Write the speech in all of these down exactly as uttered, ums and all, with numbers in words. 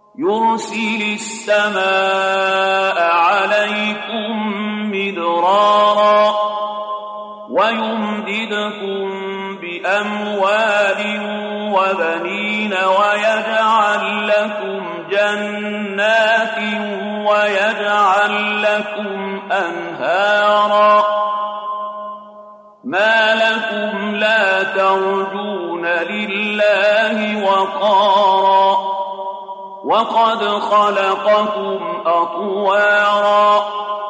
يرسل السماء عليكم مدرارا ويمددكم بأموال وبنين ويجعل لكم جنات ويجعل لكم أنهارا ما لكم لا ترجون لله وقارا وقد خلقكم أطوارا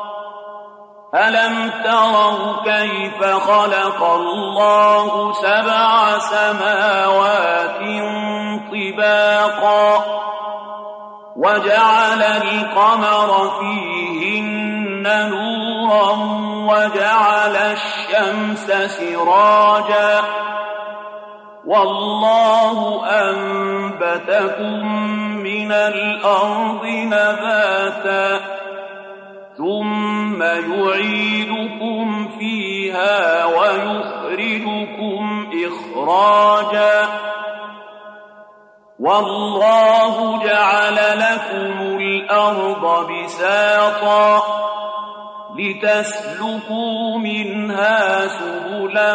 ألم تروا كيف خلق الله سبع سماوات طباقا وجعل القمر فيهن نورا وجعل الشمس سراجا والله أنبتكم من الأرض نباتا ثم يعيدكم فيها ويخرجكم إخراجا والله جعل لكم الأرض بساطا لتسلكوا منها سبلا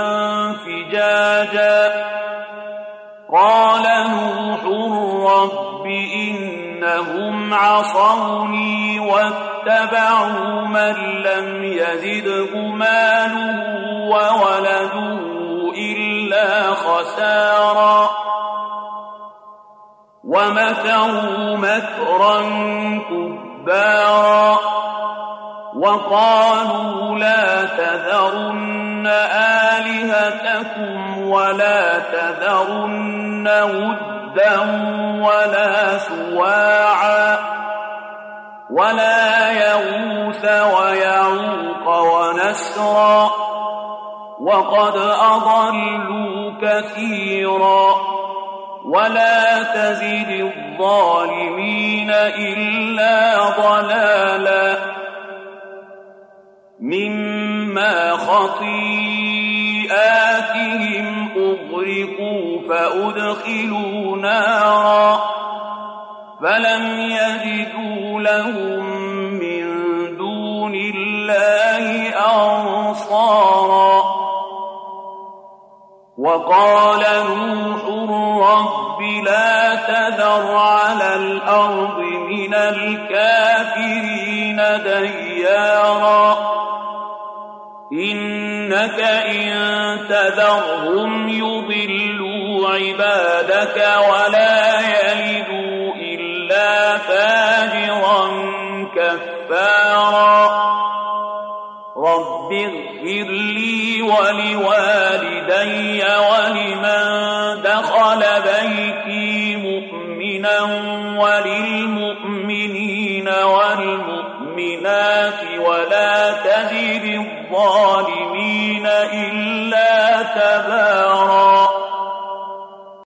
فجاجا قال نوح رب إنهم عصوني واتبعوا من لم يزده ماله وولده إلا خسارا ومكروا مكرا كبارا وقالوا لا تذرن آلهتكم ولا تذرن ودا ولا سواعا ولا يغوث ويعوق ونسرا وقد أضلوا كثيرا ولا تزد الظالمين إلا ضلالا مما خطيئاتهم أغرقوا فأدخلوا نارا فلم يجدوا لهم من دون الله أنصارا وقال نوح رب لا تذر على الأرض من الكافرين ديارا إنك إن تذرهم يضلوا عبادك ولا يلدوا إلا فاجرا كفارا رب اغفر لي ولوالدي ولمن دخل بيتي مؤمنا وللمؤمنين والمؤمنات ولا تزد الظالمين إلا تبارا